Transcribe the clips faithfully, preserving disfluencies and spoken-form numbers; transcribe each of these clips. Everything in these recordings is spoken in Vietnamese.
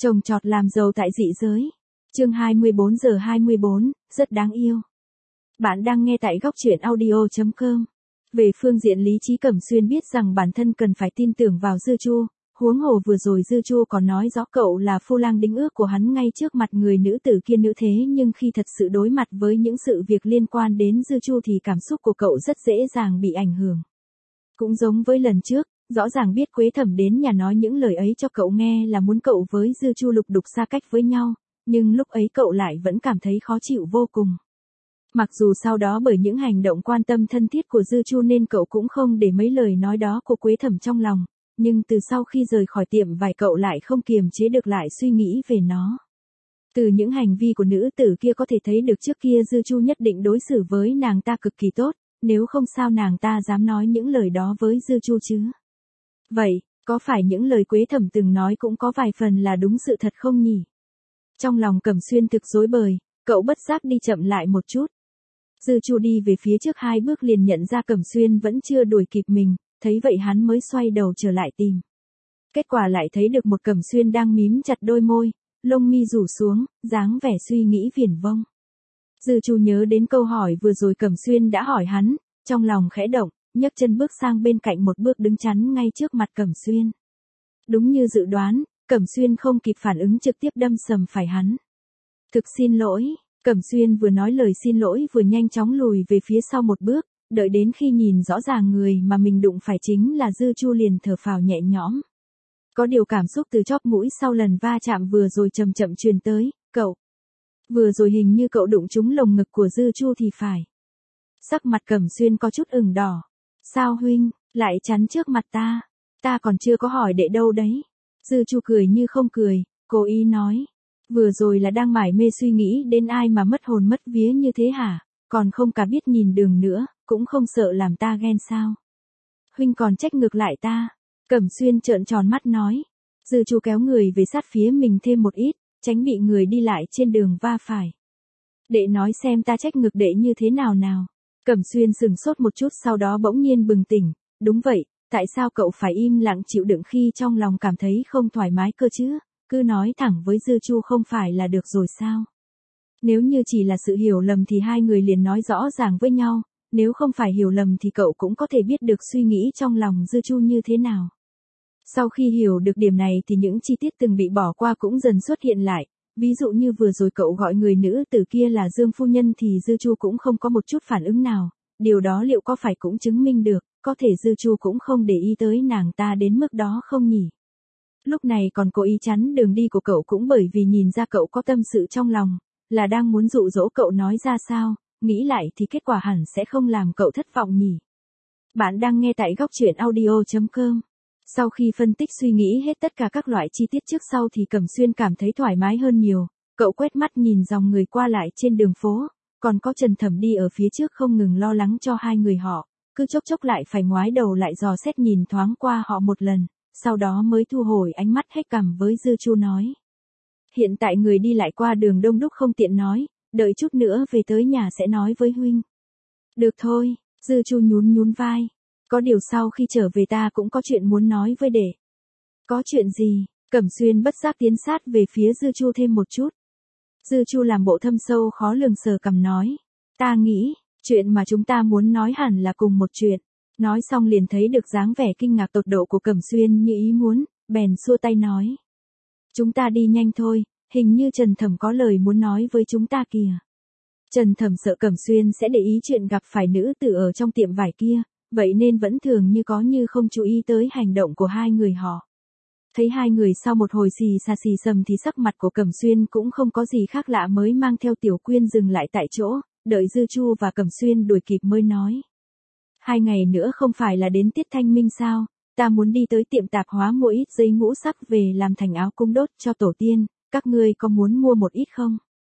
Trồng trọt làm giàu tại dị giới. Chương hai mươi bốn giờ hai mươi bốn, rất đáng yêu. Bạn đang nghe tại góc truyện audio chấm com. Về phương diện lý trí Cẩm Xuyên biết rằng bản thân cần phải tin tưởng vào Dư Chu, huống hồ vừa rồi Dư Chu còn nói rõ cậu là phu lang đính ước của hắn ngay trước mặt người nữ tử kia nữ thế nhưng khi thật sự đối mặt với những sự việc liên quan đến Dư Chu thì cảm xúc của cậu rất dễ dàng bị ảnh hưởng. Cũng giống với lần trước, rõ ràng biết Quế Thẩm đến nhà nói những lời ấy cho cậu nghe là muốn cậu với Dư Chu lục đục xa cách với nhau, nhưng lúc ấy cậu lại vẫn cảm thấy khó chịu vô cùng. Mặc dù sau đó bởi những hành động quan tâm thân thiết của Dư Chu nên cậu cũng không để mấy lời nói đó của Quế Thẩm trong lòng, nhưng từ sau khi rời khỏi tiệm vải cậu lại không kiềm chế được lại suy nghĩ về nó. Từ những hành vi của nữ tử kia có thể thấy được trước kia Dư Chu nhất định đối xử với nàng ta cực kỳ tốt, nếu không sao nàng ta dám nói những lời đó với Dư Chu chứ. Vậy, có phải những lời Quế Thẩm từng nói cũng có vài phần là đúng sự thật không nhỉ? Trong lòng Cẩm Xuyên thực rối bời, cậu bất giác đi chậm lại một chút. Dư Chu đi về phía trước hai bước liền nhận ra Cẩm Xuyên vẫn chưa đuổi kịp mình, thấy vậy hắn mới xoay đầu trở lại tìm. Kết quả lại thấy được một Cẩm Xuyên đang mím chặt đôi môi, lông mi rủ xuống, dáng vẻ suy nghĩ viển vông. Dư Chu nhớ đến câu hỏi vừa rồi Cẩm Xuyên đã hỏi hắn, trong lòng khẽ động, nhấc chân bước sang bên cạnh một bước đứng chắn ngay trước mặt Cẩm Xuyên. Đúng như dự đoán, Cẩm Xuyên không kịp phản ứng trực tiếp đâm sầm phải hắn. Thực xin lỗi, Cẩm Xuyên vừa nói lời xin lỗi vừa nhanh chóng lùi về phía sau một bước, đợi đến khi nhìn rõ ràng người mà mình đụng phải chính là Dư Chu liền thở phào nhẹ nhõm. Có điều cảm xúc từ chóp mũi sau lần va chạm vừa rồi chậm chậm truyền tới, cậu. Vừa rồi hình như cậu đụng trúng lồng ngực của Dư Chu thì phải. Sắc mặt Cẩm Xuyên có chút ửng đỏ. Sao huynh, lại chắn trước mặt ta? Ta còn chưa có hỏi đệ đâu đấy. Dư Chu cười như không cười, cố ý nói. Vừa rồi là đang mải mê suy nghĩ đến ai mà mất hồn mất vía như thế hả? Còn không cả biết nhìn đường nữa, cũng không sợ làm ta ghen sao? Huynh còn trách ngược lại ta. Cẩm Xuyên trợn tròn mắt nói. Dư Chu kéo người về sát phía mình thêm một ít, tránh bị người đi lại trên đường va phải. Đệ nói xem ta trách ngược đệ như thế nào nào. Cẩm Xuyên sừng sốt một chút sau đó bỗng nhiên bừng tỉnh. Đúng vậy, tại sao cậu phải im lặng chịu đựng khi trong lòng cảm thấy không thoải mái cơ chứ? Cứ nói thẳng với Dư Chu không phải là được rồi sao? Nếu như chỉ là sự hiểu lầm thì hai người liền nói rõ ràng với nhau, nếu không phải hiểu lầm thì cậu cũng có thể biết được suy nghĩ trong lòng Dư Chu như thế nào. Sau khi hiểu được điểm này thì những chi tiết từng bị bỏ qua cũng dần xuất hiện lại, ví dụ như vừa rồi cậu gọi người nữ tử kia là Dương phu nhân thì Dư Chu cũng không có một chút phản ứng nào, điều đó liệu có phải cũng chứng minh được, có thể Dư Chu cũng không để ý tới nàng ta đến mức đó không nhỉ? Lúc này còn cố ý chắn đường đi của cậu cũng bởi vì nhìn ra cậu có tâm sự trong lòng, là đang muốn dụ dỗ cậu nói ra sao, nghĩ lại thì kết quả hẳn sẽ không làm cậu thất vọng nhỉ. Bạn đang nghe tại góc truyện audio chấm com. Sau khi phân tích suy nghĩ hết tất cả các loại chi tiết trước sau thì Cẩm Xuyên cảm thấy thoải mái hơn nhiều, cậu quét mắt nhìn dòng người qua lại trên đường phố, còn có Trần Thẩm đi ở phía trước không ngừng lo lắng cho hai người họ, cứ chốc chốc lại phải ngoái đầu lại dò xét nhìn thoáng qua họ một lần. Sau đó mới thu hồi ánh mắt hết cằm với Dư Chu nói. Hiện tại người đi lại qua đường đông đúc không tiện nói, đợi chút nữa về tới nhà sẽ nói với huynh. Được thôi, Dư Chu nhún nhún vai. Có điều sau khi trở về ta cũng có chuyện muốn nói với đệ. Có chuyện gì? Cẩm Xuyên bất giác tiến sát về phía Dư Chu thêm một chút. Dư Chu làm bộ thâm sâu khó lường sờ cằm nói. Ta nghĩ, chuyện mà chúng ta muốn nói hẳn là cùng một chuyện. Nói xong liền thấy được dáng vẻ kinh ngạc tột độ của Cẩm Xuyên như ý muốn, bèn xua tay nói. Chúng ta đi nhanh thôi, hình như Trần Thẩm có lời muốn nói với chúng ta kìa. Trần Thẩm sợ Cẩm Xuyên sẽ để ý chuyện gặp phải nữ tử ở trong tiệm vải kia, vậy nên vẫn thường như có như không chú ý tới hành động của hai người họ. Thấy hai người sau một hồi xì xà xì sầm thì sắc mặt của Cẩm Xuyên cũng không có gì khác lạ mới mang theo Tiểu Quyên dừng lại tại chỗ, đợi Dư Chu và Cẩm Xuyên đuổi kịp mới nói. Hai ngày nữa không phải là đến tiết thanh minh sao, ta muốn đi tới tiệm tạp hóa mua ít giấy ngũ sắc về làm thành áo cung đốt cho tổ tiên, các ngươi có muốn mua một ít không?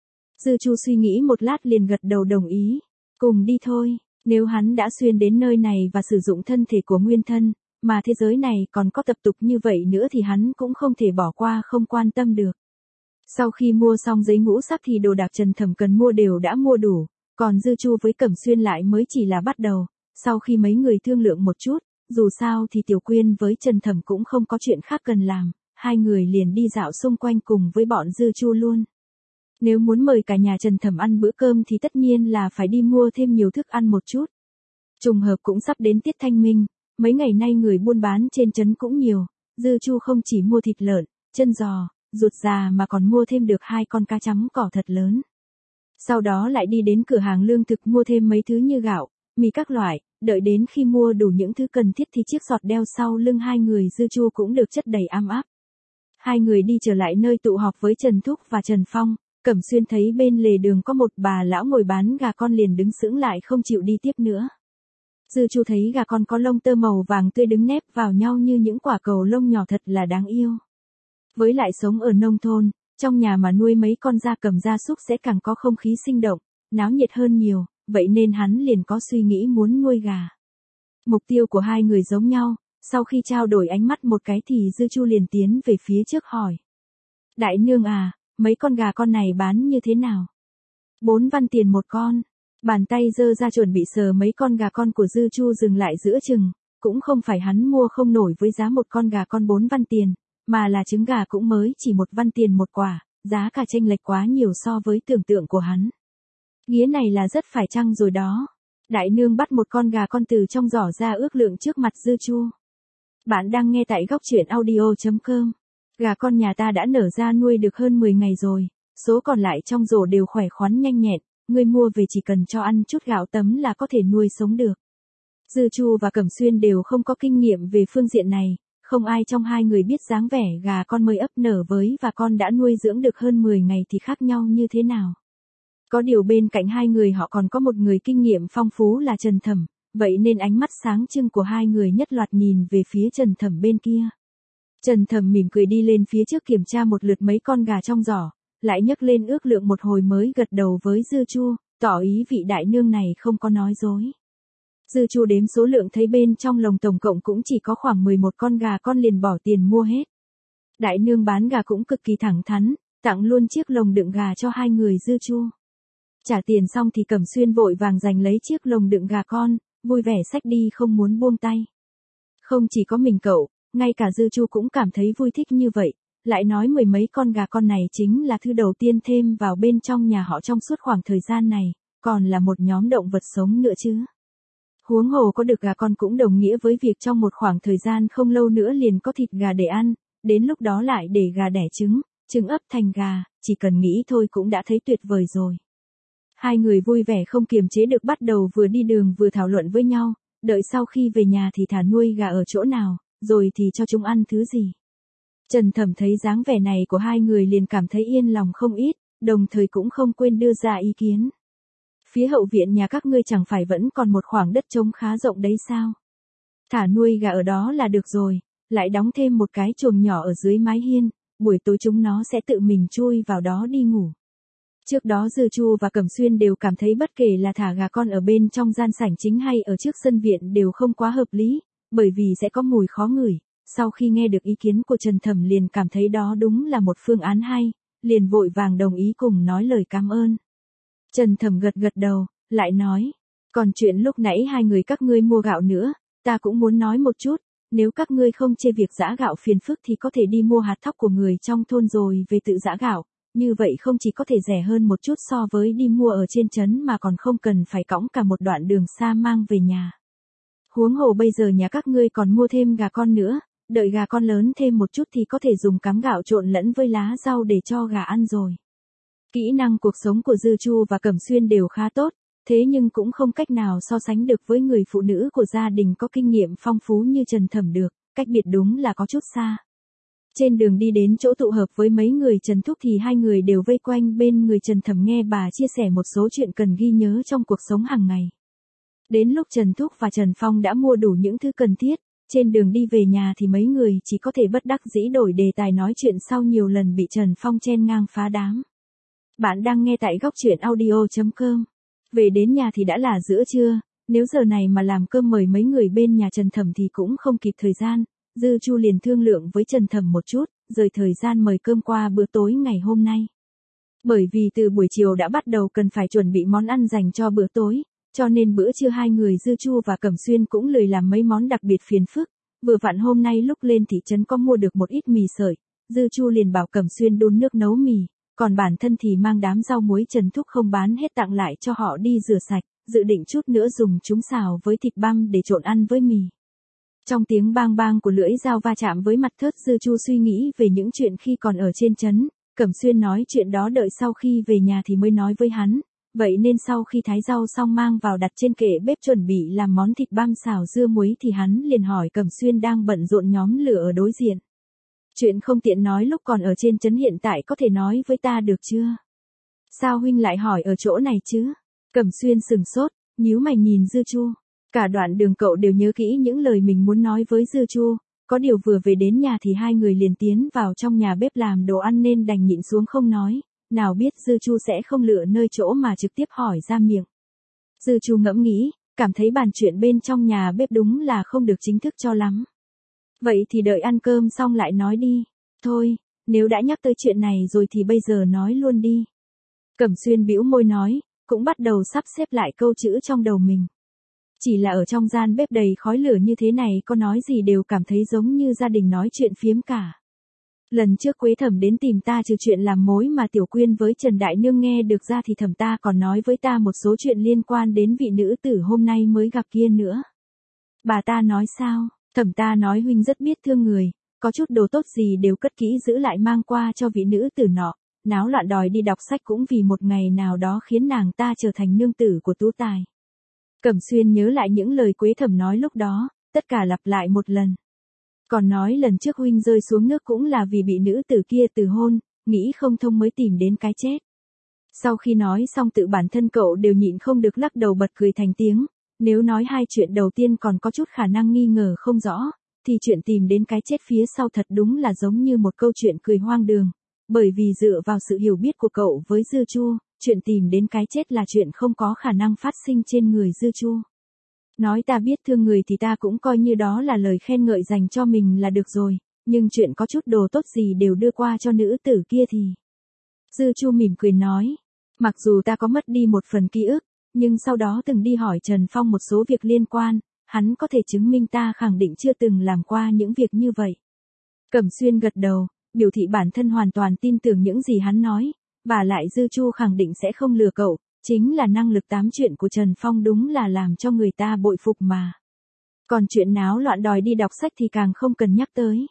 Dư Chu suy nghĩ một lát liền gật đầu đồng ý, cùng đi thôi, nếu hắn đã xuyên đến nơi này và sử dụng thân thể của nguyên thân, mà thế giới này còn có tập tục như vậy nữa thì hắn cũng không thể bỏ qua không quan tâm được. Sau khi mua xong giấy ngũ sắc thì đồ đạc Trần Thẩm cần mua đều đã mua đủ, còn Dư Chu với Cẩm Xuyên lại mới chỉ là bắt đầu. Sau khi mấy người thương lượng một chút, dù sao thì Tiểu Quyên với Trần Thẩm cũng không có chuyện khác cần làm, hai người liền đi dạo xung quanh cùng với bọn Dư Chu luôn. Nếu muốn mời cả nhà Trần Thẩm ăn bữa cơm thì tất nhiên là phải đi mua thêm nhiều thức ăn một chút. Trùng hợp cũng sắp đến tiết Thanh Minh, mấy ngày nay người buôn bán trên trấn cũng nhiều, Dư Chu không chỉ mua thịt lợn, chân giò, ruột già mà còn mua thêm được hai con cá chấm cỏ thật lớn. Sau đó lại đi đến cửa hàng lương thực mua thêm mấy thứ như gạo, mì các loại, đợi đến khi mua đủ những thứ cần thiết thì chiếc giọt đeo sau lưng hai người Dư Chu cũng được chất đầy am áp. Hai người đi trở lại nơi tụ họp với Trần Thúc và Trần Phong, Cẩm Xuyên thấy bên lề đường có một bà lão ngồi bán gà con liền đứng sững lại không chịu đi tiếp nữa. Dư Chu thấy gà con có lông tơ màu vàng tươi đứng nép vào nhau như những quả cầu lông nhỏ thật là đáng yêu. Với lại sống ở nông thôn, trong nhà mà nuôi mấy con gia cầm gia súc sẽ càng có không khí sinh động, náo nhiệt hơn nhiều, vậy nên hắn liền có suy nghĩ muốn nuôi gà. Mục tiêu của hai người giống nhau, sau khi trao đổi ánh mắt một cái thì Dư Chu liền tiến về phía trước hỏi. Đại nương à, mấy con gà con này bán như thế nào? Bốn văn tiền một con. Bàn tay giơ ra chuẩn bị sờ mấy con gà con của Dư Chu dừng lại giữa chừng, cũng không phải hắn mua không nổi với giá một con gà con bốn văn tiền, mà là trứng gà cũng mới chỉ một văn tiền một quả, giá cả chênh lệch quá nhiều so với tưởng tượng của hắn. Ghía này là rất phải chăng rồi đó. Đại nương bắt một con gà con từ trong giỏ ra ước lượng trước mặt Dư Chu. Bạn đang nghe tại góc truyện audio chấm com. Gà con nhà ta đã nở ra nuôi được hơn mười ngày rồi, số còn lại trong rổ đều khỏe khoắn nhanh nhẹn, ngươi mua về chỉ cần cho ăn chút gạo tấm là có thể nuôi sống được. Dư Chu và Cẩm Xuyên đều không có kinh nghiệm về phương diện này, không ai trong hai người biết dáng vẻ gà con mới ấp nở với và con đã nuôi dưỡng được hơn mười ngày thì khác nhau như thế nào. Có điều bên cạnh hai người họ còn có một người kinh nghiệm phong phú là Trần Thẩm, vậy nên ánh mắt sáng trưng của hai người nhất loạt nhìn về phía Trần Thẩm bên kia. Trần Thẩm mỉm cười đi lên phía trước kiểm tra một lượt mấy con gà trong giỏ, lại nhấc lên ước lượng một hồi mới gật đầu với Dư Chu, tỏ ý vị đại nương này không có nói dối. Dư Chu đếm số lượng thấy bên trong lồng tổng cộng cũng chỉ có khoảng mười một con gà con liền bỏ tiền mua hết. Đại nương bán gà cũng cực kỳ thẳng thắn, tặng luôn chiếc lồng đựng gà cho hai người Dư Chu. Trả tiền xong thì Cẩm Xuyên vội vàng giành lấy chiếc lồng đựng gà con, vui vẻ xách đi không muốn buông tay. Không chỉ có mình cậu, ngay cả Dư Chu cũng cảm thấy vui thích như vậy, lại nói mười mấy con gà con này chính là thứ đầu tiên thêm vào bên trong nhà họ trong suốt khoảng thời gian này, còn là một nhóm động vật sống nữa chứ. Huống hồ có được gà con cũng đồng nghĩa với việc trong một khoảng thời gian không lâu nữa liền có thịt gà để ăn, đến lúc đó lại để gà đẻ trứng, trứng ấp thành gà, chỉ cần nghĩ thôi cũng đã thấy tuyệt vời rồi. Hai người vui vẻ không kiềm chế được bắt đầu vừa đi đường vừa thảo luận với nhau, đợi sau khi về nhà thì thả nuôi gà ở chỗ nào, rồi thì cho chúng ăn thứ gì. Trần Thẩm thấy dáng vẻ này của hai người liền cảm thấy yên lòng không ít, đồng thời cũng không quên đưa ra ý kiến. Phía hậu viện nhà các ngươi chẳng phải vẫn còn một khoảng đất trống khá rộng đấy sao? Thả nuôi gà ở đó là được rồi, lại đóng thêm một cái chuồng nhỏ ở dưới mái hiên, buổi tối chúng nó sẽ tự mình chui vào đó đi ngủ. Trước đó Dư Chu và Cẩm Xuyên đều cảm thấy bất kể là thả gà con ở bên trong gian sảnh chính hay ở trước sân viện đều không quá hợp lý, bởi vì sẽ có mùi khó ngửi. Sau khi nghe được ý kiến của Trần Thẩm liền cảm thấy đó đúng là một phương án hay, liền vội vàng đồng ý cùng nói lời cảm ơn. Trần Thẩm gật gật đầu, lại nói, còn chuyện lúc nãy hai người các ngươi mua gạo nữa, ta cũng muốn nói một chút, nếu các ngươi không chê việc giã gạo phiền phức thì có thể đi mua hạt thóc của người trong thôn rồi về tự giã gạo, như vậy không chỉ có thể rẻ hơn một chút so với đi mua ở trên trấn mà còn không cần phải cõng cả một đoạn đường xa mang về nhà. Huống hồ bây giờ nhà các ngươi còn mua thêm gà con nữa, đợi gà con lớn thêm một chút thì có thể dùng cám gạo trộn lẫn với lá rau để cho gà ăn rồi. Kỹ năng cuộc sống của Dư Chu và Cẩm Xuyên đều khá tốt, thế nhưng cũng không cách nào so sánh được với người phụ nữ của gia đình có kinh nghiệm phong phú như Trần Thẩm được, cách biệt đúng là có chút xa. Trên đường đi đến chỗ tụ hợp với mấy người Trần Thúc thì hai người đều vây quanh bên người Trần Thẩm nghe bà chia sẻ một số chuyện cần ghi nhớ trong cuộc sống hàng ngày. Đến lúc Trần Thúc và Trần Phong đã mua đủ những thứ cần thiết, trên đường đi về nhà thì mấy người chỉ có thể bất đắc dĩ đổi đề tài nói chuyện sau nhiều lần bị Trần Phong chen ngang phá đám. Bạn đang nghe tại góc truyện audio chấm com. Về đến nhà thì đã là giữa trưa, nếu giờ này mà làm cơm mời mấy người bên nhà Trần Thẩm thì cũng không kịp thời gian. Dư Chu liền thương lượng với Trần Thẩm một chút, rời thời gian mời cơm qua bữa tối ngày hôm nay. Bởi vì từ buổi chiều đã bắt đầu cần phải chuẩn bị món ăn dành cho bữa tối, cho nên bữa trưa hai người Dư Chu và Cẩm Xuyên cũng lười làm mấy món đặc biệt phiền phức, vừa vặn hôm nay lúc lên thị trấn có mua được một ít mì sợi, Dư Chu liền bảo Cẩm Xuyên đun nước nấu mì, còn bản thân thì mang đám rau muối Trần Thúc không bán hết tặng lại cho họ đi rửa sạch, dự định chút nữa dùng chúng xào với thịt băm để trộn ăn với mì. Trong tiếng bang bang của lưỡi dao va chạm với mặt thớt, Dư Chu suy nghĩ về những chuyện khi còn ở trên trấn. Cẩm Xuyên nói chuyện đó đợi sau khi về nhà thì mới nói với hắn, vậy nên sau khi thái rau xong mang vào đặt trên kệ bếp chuẩn bị làm món thịt băm xào dưa muối thì hắn liền hỏi Cẩm Xuyên đang bận rộn nhóm lửa ở đối diện. Chuyện không tiện nói lúc còn ở trên trấn hiện tại có thể nói với ta được chưa? Sao huynh lại hỏi ở chỗ này chứ? Cẩm Xuyên sừng sốt, nhíu mày nhìn Dư Chu. Cả đoạn đường cậu đều nhớ kỹ những lời mình muốn nói với Dư Chu, có điều vừa về đến nhà thì hai người liền tiến vào trong nhà bếp làm đồ ăn nên đành nhịn xuống không nói, nào biết Dư Chu sẽ không lựa nơi chỗ mà trực tiếp hỏi ra miệng. Dư Chu ngẫm nghĩ, cảm thấy bàn chuyện bên trong nhà bếp đúng là không được chính thức cho lắm. Vậy thì đợi ăn cơm xong lại nói đi. Thôi, nếu đã nhắc tới chuyện này rồi thì bây giờ nói luôn đi. Cẩm Xuyên bĩu môi nói, cũng bắt đầu sắp xếp lại câu chữ trong đầu mình. Chỉ là ở trong gian bếp đầy khói lửa như thế này có nói gì đều cảm thấy giống như gia đình nói chuyện phiếm cả. Lần trước Quế Thẩm đến tìm ta trừ chuyện làm mối mà Tiểu Quyên với Trần Đại Nương nghe được ra thì thẩm ta còn nói với ta một số chuyện liên quan đến vị nữ tử hôm nay mới gặp kia nữa. Bà ta nói sao? Thẩm ta nói huynh rất biết thương người, có chút đồ tốt gì đều cất kỹ giữ lại mang qua cho vị nữ tử nọ, náo loạn đòi đi đọc sách cũng vì một ngày nào đó khiến nàng ta trở thành nương tử của Tú Tài. Cẩm Xuyên nhớ lại những lời Quế Thẩm nói lúc đó, tất cả lặp lại một lần. Còn nói lần trước huynh rơi xuống nước cũng là vì bị nữ tử kia từ hôn, nghĩ không thông mới tìm đến cái chết. Sau khi nói xong tự bản thân cậu đều nhịn không được lắc đầu bật cười thành tiếng. Nếu nói hai chuyện đầu tiên còn có chút khả năng nghi ngờ không rõ, thì chuyện tìm đến cái chết phía sau thật đúng là giống như một câu chuyện cười hoang đường. Bởi vì dựa vào sự hiểu biết của cậu với Dư Chu, chuyện tìm đến cái chết là chuyện không có khả năng phát sinh trên người Dư Chu. Nói ta biết thương người thì ta cũng coi như đó là lời khen ngợi dành cho mình là được rồi, nhưng chuyện có chút đồ tốt gì đều đưa qua cho nữ tử kia thì... Dư Chu mỉm cười nói, mặc dù ta có mất đi một phần ký ức, nhưng sau đó từng đi hỏi Trần Phong một số việc liên quan, hắn có thể chứng minh ta khẳng định chưa từng làm qua những việc như vậy. Cẩm Xuyên gật đầu, biểu thị bản thân hoàn toàn tin tưởng những gì hắn nói, và lại Dư Chu khẳng định sẽ không lừa cậu, chính là năng lực tám chuyện của Trần Phong đúng là làm cho người ta bội phục mà. Còn chuyện náo loạn đòi đi đọc sách thì càng không cần nhắc tới.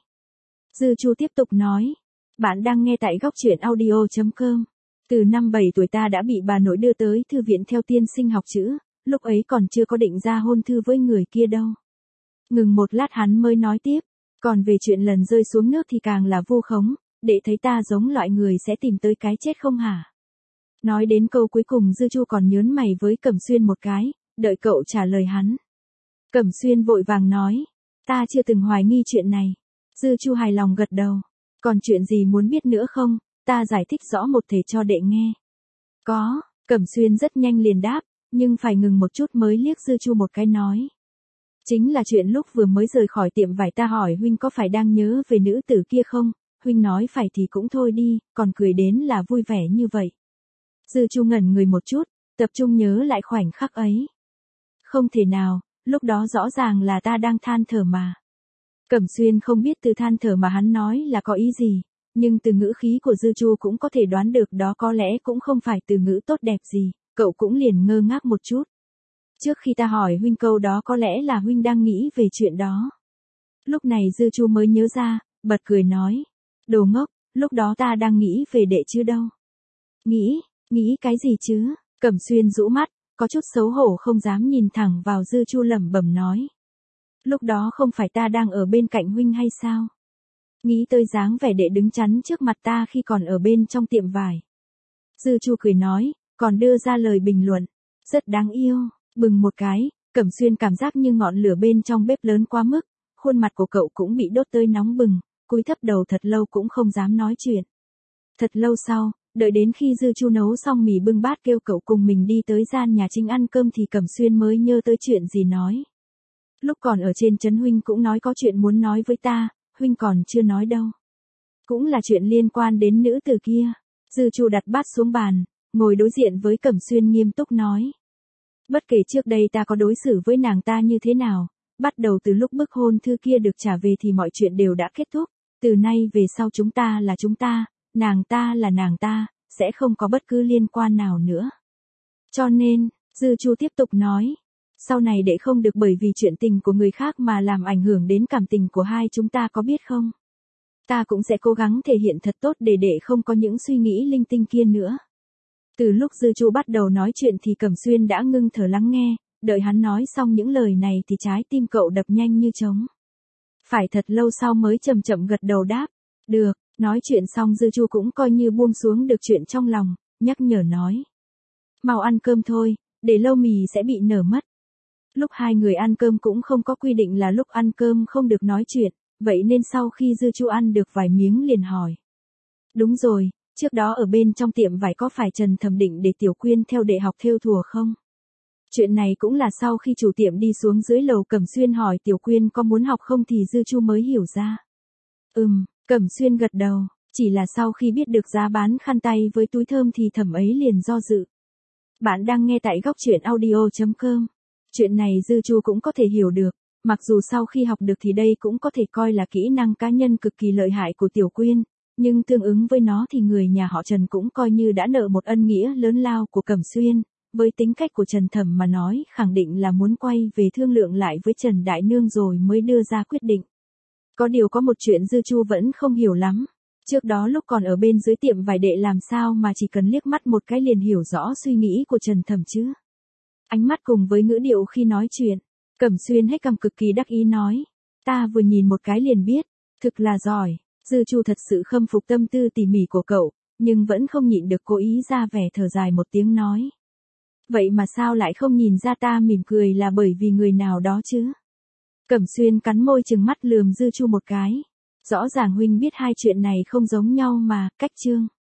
Dư Chu tiếp tục nói, bạn đang nghe tại góc truyện audio chấm com. Từ năm bảy tuổi ta đã bị bà nội đưa tới thư viện theo tiên sinh học chữ, lúc ấy còn chưa có định ra hôn thư với người kia đâu. Ngừng một lát hắn mới nói tiếp, còn về chuyện lần rơi xuống nước thì càng là vu khống, để thấy ta giống loại người sẽ tìm tới cái chết không hả? Nói đến câu cuối cùng Dư Chu còn nhớn mày với Cẩm Xuyên một cái, đợi cậu trả lời hắn. Cẩm Xuyên vội vàng nói, ta chưa từng hoài nghi chuyện này. Dư Chu hài lòng gật đầu, còn chuyện gì muốn biết nữa không? Ta giải thích rõ một thể cho đệ nghe. Có, Cẩm Xuyên rất nhanh liền đáp, nhưng phải ngừng một chút mới liếc Dư Chu một cái nói. Chính là chuyện lúc vừa mới rời khỏi tiệm vải ta hỏi huynh có phải đang nhớ về nữ tử kia không, huynh nói phải thì cũng thôi đi, còn cười đến là vui vẻ như vậy. Dư Chu ngẩn người một chút, tập trung nhớ lại khoảnh khắc ấy. Không thể nào, lúc đó rõ ràng là ta đang than thở mà. Cẩm Xuyên không biết từ than thở mà hắn nói là có ý gì. Nhưng từ ngữ khí của Dư Chu cũng có thể đoán được đó có lẽ cũng không phải từ ngữ tốt đẹp gì, cậu cũng liền ngơ ngác một chút. Trước khi ta hỏi huynh câu đó có lẽ là huynh đang nghĩ về chuyện đó. Lúc này Dư Chu mới nhớ ra, bật cười nói. Đồ ngốc, lúc đó ta đang nghĩ về đệ chứ đâu. Nghĩ, nghĩ cái gì chứ? Cẩm Xuyên rũ mắt, có chút xấu hổ không dám nhìn thẳng vào Dư Chu lẩm bẩm nói. Lúc đó không phải ta đang ở bên cạnh huynh hay sao? Nghĩ tới dáng vẻ đệ đứng chắn trước mặt ta khi còn ở bên trong tiệm vải. Dư Chu cười nói, còn đưa ra lời bình luận. Rất đáng yêu, bừng một cái, Cẩm Xuyên cảm giác như ngọn lửa bên trong bếp lớn quá mức, khuôn mặt của cậu cũng bị đốt tới nóng bừng, cúi thấp đầu thật lâu cũng không dám nói chuyện. Thật lâu sau, đợi đến khi Dư Chu nấu xong mì bưng bát kêu cậu cùng mình đi tới gian nhà Trinh ăn cơm thì Cẩm Xuyên mới nhớ tới chuyện gì nói. Lúc còn ở trên trấn huynh cũng nói có chuyện muốn nói với ta, huynh còn chưa nói đâu. Cũng là chuyện liên quan đến nữ tử kia. Dư Chu đặt bát xuống bàn, ngồi đối diện với Cẩm Xuyên nghiêm túc nói. Bất kể trước đây ta có đối xử với nàng ta như thế nào, bắt đầu từ lúc bức hôn thư kia được trả về thì mọi chuyện đều đã kết thúc, Từ nay về sau chúng ta là chúng ta, nàng ta là nàng ta, sẽ không có bất cứ liên quan nào nữa. Cho nên, Dư Chu tiếp tục nói, sau này để không được bởi vì chuyện tình của người khác mà làm ảnh hưởng đến cảm tình của hai chúng ta có biết không? Ta cũng sẽ cố gắng thể hiện thật tốt để để không có những suy nghĩ linh tinh kia nữa. Từ lúc Dư Chu bắt đầu nói chuyện thì Cẩm Xuyên đã ngưng thở lắng nghe, đợi hắn nói xong những lời này thì trái tim cậu đập nhanh như trống. Phải thật lâu sau mới chậm chậm gật đầu đáp, được, nói chuyện xong Dư Chu cũng coi như buông xuống được chuyện trong lòng, nhắc nhở nói. Mau ăn cơm thôi, để lâu mì sẽ bị nở mất. Lúc hai người ăn cơm cũng không có quy định là lúc ăn cơm không được nói chuyện, vậy nên sau khi Dư Chu ăn được vài miếng liền hỏi. Đúng rồi, trước đó ở bên trong tiệm vải có phải Trần Thẩm định để Tiểu Quyên theo để học thêu thùa không? Chuyện này cũng là sau khi chủ tiệm đi xuống dưới lầu Cẩm Xuyên hỏi Tiểu Quyên có muốn học không thì Dư Chu mới hiểu ra. Ừm, Cẩm Xuyên gật đầu, chỉ là sau khi biết được giá bán khăn tay với túi thơm thì Thẩm ấy liền do dự. Bạn đang nghe tại góc truyện audio chấm com. Chuyện này Dư Chu cũng có thể hiểu được, mặc dù sau khi học được thì đây cũng có thể coi là kỹ năng cá nhân cực kỳ lợi hại của Tiểu Quyên, nhưng tương ứng với nó thì người nhà họ Trần cũng coi như đã nợ một ân nghĩa lớn lao của Cẩm Xuyên, với tính cách của Trần Thẩm mà nói khẳng định là muốn quay về thương lượng lại với Trần Đại Nương rồi mới đưa ra quyết định. Có điều có một chuyện Dư Chu vẫn không hiểu lắm. Trước đó lúc còn ở bên dưới tiệm vải đệ làm sao mà chỉ cần liếc mắt một cái liền hiểu rõ suy nghĩ của Trần Thẩm chứ. Ánh mắt cùng với ngữ điệu khi nói chuyện, Cẩm Xuyên hết cầm cực kỳ đắc ý nói. Ta vừa nhìn một cái liền biết, thực là giỏi. Dư Chu thật sự khâm phục tâm tư tỉ mỉ của cậu, nhưng vẫn không nhịn được cố ý ra vẻ thở dài một tiếng nói. Vậy mà sao lại không nhìn ra ta mỉm cười là bởi vì người nào đó chứ? Cẩm Xuyên cắn môi trừng mắt lườm Dư Chu một cái. Rõ ràng huynh biết hai chuyện này không giống nhau mà, cách chương.